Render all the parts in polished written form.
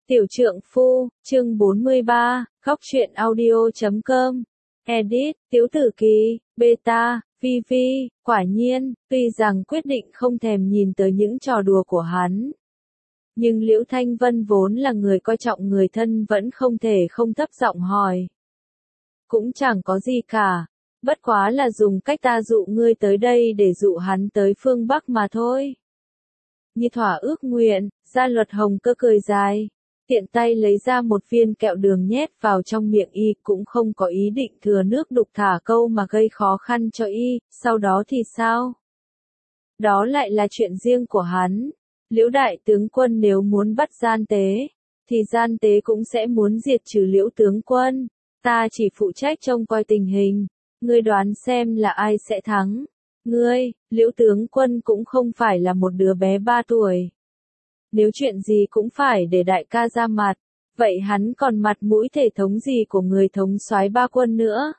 Tiểu trượng phu, chương 43, khóc chuyện audio.com. Edit, Tiếu Tử Kỳ, Beta, VV, quả nhiên, tuy rằng quyết định không thèm nhìn tới những trò đùa của hắn. Nhưng Liễu Thanh Vân vốn là người coi trọng người thân vẫn không thể không thấp giọng hỏi. Cũng chẳng có gì cả, bất quá là dùng cách ta dụ ngươi tới đây để dụ hắn tới phương Bắc mà thôi. Như thỏa ước nguyện, Gia Luật Hồng Cơ cười dài. Tiện tay lấy ra một viên kẹo đường nhét vào trong miệng y, cũng không có ý định thừa nước đục thả câu mà gây khó khăn cho y, sau đó thì sao? Đó lại là chuyện riêng của hắn. Liễu đại tướng quân nếu muốn bắt gian tế, thì gian tế cũng sẽ muốn diệt trừ Liễu tướng quân. Ta chỉ phụ trách trông coi tình hình, ngươi đoán xem là ai sẽ thắng. Ngươi, Liễu tướng quân cũng không phải là một đứa bé 3 tuổi. Nếu chuyện gì cũng phải để đại ca ra mặt, vậy hắn còn mặt mũi thể thống gì của người thống soái 3 quân nữa?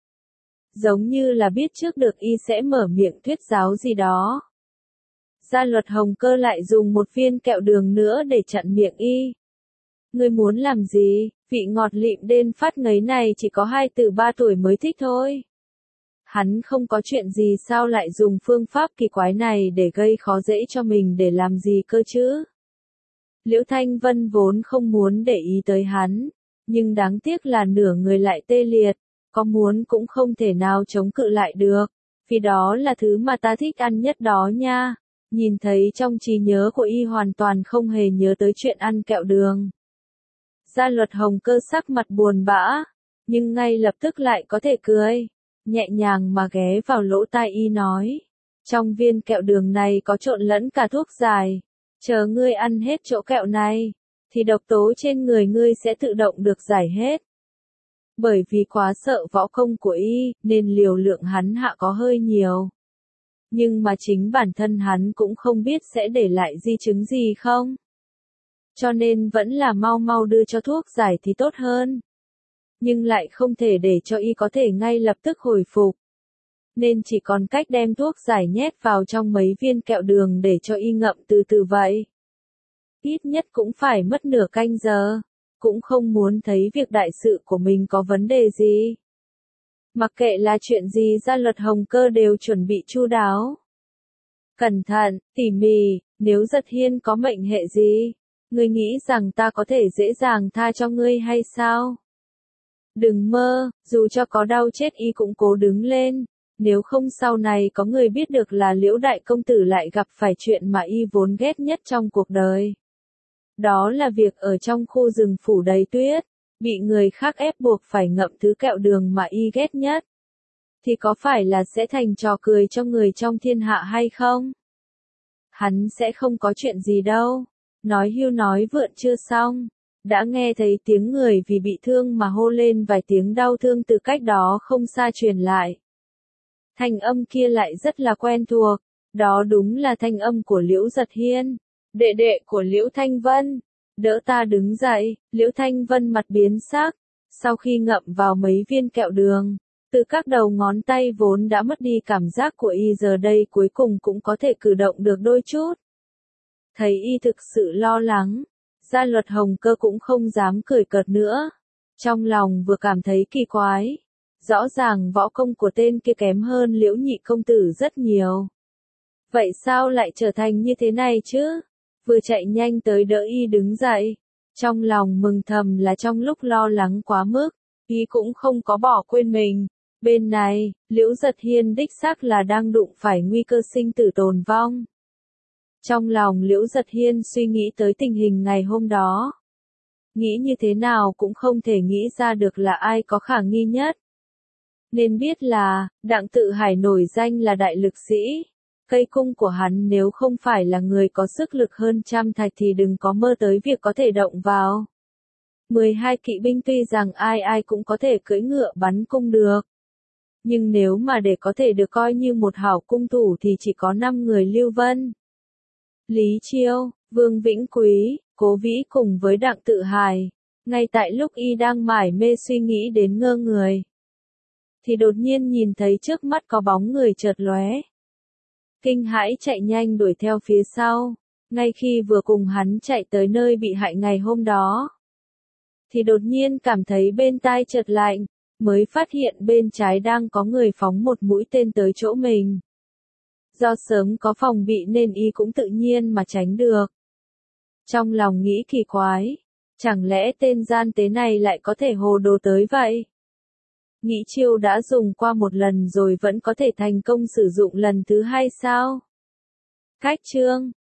Giống như là biết trước được y sẽ mở miệng thuyết giáo gì đó. Gia Luật Hồng Cơ lại dùng một viên kẹo đường nữa để chặn miệng y. Ngươi muốn làm gì? Vị ngọt lịm đên phát ngấy này chỉ có 2 từ 3 tuổi mới thích thôi. Hắn không có chuyện gì sao lại dùng phương pháp kỳ quái này để gây khó dễ cho mình để làm gì cơ chứ? Liễu Thanh Vân vốn không muốn để ý tới hắn, nhưng đáng tiếc là nửa người lại tê liệt, có muốn cũng không thể nào chống cự lại được, vì đó là thứ mà ta thích ăn nhất đó nha. Nhìn thấy trong trí nhớ của y hoàn toàn không hề nhớ tới chuyện ăn kẹo đường. Gia Luật Hồng Cơ sắc mặt buồn bã, nhưng ngay lập tức lại có thể cười, nhẹ nhàng mà ghé vào lỗ tai y nói. Trong viên kẹo đường này có trộn lẫn cả thuốc giải. Chờ ngươi ăn hết chỗ kẹo này, thì độc tố trên người ngươi sẽ tự động được giải hết. Bởi vì quá sợ võ công của y, nên liều lượng hắn hạ có hơi nhiều. Nhưng mà chính bản thân hắn cũng không biết sẽ để lại di chứng gì không. Cho nên vẫn là mau mau đưa cho thuốc giải thì tốt hơn. Nhưng lại không thể để cho y có thể ngay lập tức hồi phục. Nên chỉ còn cách đem thuốc giải nhét vào trong mấy viên kẹo đường để cho y ngậm từ từ vậy. Ít nhất cũng phải mất nửa canh giờ, cũng không muốn thấy việc đại sự của mình có vấn đề gì. Mặc kệ là chuyện gì Gia Luật Hồng Cơ đều chuẩn bị chu đáo. Cẩn thận, tỉ mỉ, nếu Giật Hiên có mệnh hệ gì, ngươi nghĩ rằng ta có thể dễ dàng tha cho ngươi hay sao? Đừng mơ, dù cho có đau chết y cũng cố đứng lên. Nếu không sau này có người biết được là Liễu đại công tử lại gặp phải chuyện mà y vốn ghét nhất trong cuộc đời. Đó là việc ở trong khu rừng phủ đầy tuyết, bị người khác ép buộc phải ngậm thứ kẹo đường mà y ghét nhất. Thì có phải là sẽ thành trò cười cho người trong thiên hạ hay không? Hắn sẽ không có chuyện gì đâu. Nói hưu nói vượn chưa xong. Đã nghe thấy tiếng người vì bị thương mà hô lên vài tiếng đau thương từ cách đó không xa truyền lại. Thanh âm kia lại rất là quen thuộc, đó đúng là thanh âm của Liễu Giật Hiên, đệ đệ của Liễu Thanh Vân. Đỡ ta đứng dậy, Liễu Thanh Vân mặt biến sắc, sau khi ngậm vào mấy viên kẹo đường, từ các đầu ngón tay vốn đã mất đi cảm giác của y giờ đây cuối cùng cũng có thể cử động được đôi chút. Thấy y thực sự lo lắng, Gia Luật Hồng Cơ cũng không dám cười cợt nữa, trong lòng vừa cảm thấy kỳ quái. Rõ ràng võ công của tên kia kém hơn Liễu nhị công tử rất nhiều. Vậy sao lại trở thành như thế này chứ? Vừa chạy nhanh tới đỡ y đứng dậy. Trong lòng mừng thầm là trong lúc lo lắng quá mức, y cũng không có bỏ quên mình. Bên này, Liễu Giật Hiên đích xác là đang đụng phải nguy cơ sinh tử tồn vong. Trong lòng Liễu Giật Hiên suy nghĩ tới tình hình ngày hôm đó. Nghĩ như thế nào cũng không thể nghĩ ra được là ai có khả nghi nhất. Nên biết là, Đặng Tự Hải nổi danh là đại lực sĩ. Cây cung của hắn nếu không phải là người có sức lực hơn trăm thạch thì đừng có mơ tới việc có thể động vào. 12 kỵ binh tuy rằng ai ai cũng có thể cưỡi ngựa bắn cung được. Nhưng nếu mà để có thể được coi như một hảo cung thủ thì chỉ có 5 người Lưu Vân, Lý Chiêu, Vương Vĩnh Quý, Cố Vĩ cùng với Đặng Tự Hải. Ngay tại lúc y đang mải mê suy nghĩ đến ngơ người, thì đột nhiên nhìn thấy trước mắt có bóng người chợt lóe. Kinh hãi chạy nhanh đuổi theo phía sau. Ngay khi vừa cùng hắn chạy tới nơi bị hại ngày hôm đó, thì đột nhiên cảm thấy bên tai chợt lạnh, mới phát hiện bên trái đang có người phóng một mũi tên tới chỗ mình. Do sớm có phòng bị nên y cũng tự nhiên mà tránh được. Trong lòng nghĩ kỳ quái, chẳng lẽ tên gian tế này lại có thể hồ đồ tới vậy? Nghĩ chiêu đã dùng qua một lần rồi vẫn có thể thành công sử dụng lần thứ hai sao? Cách chương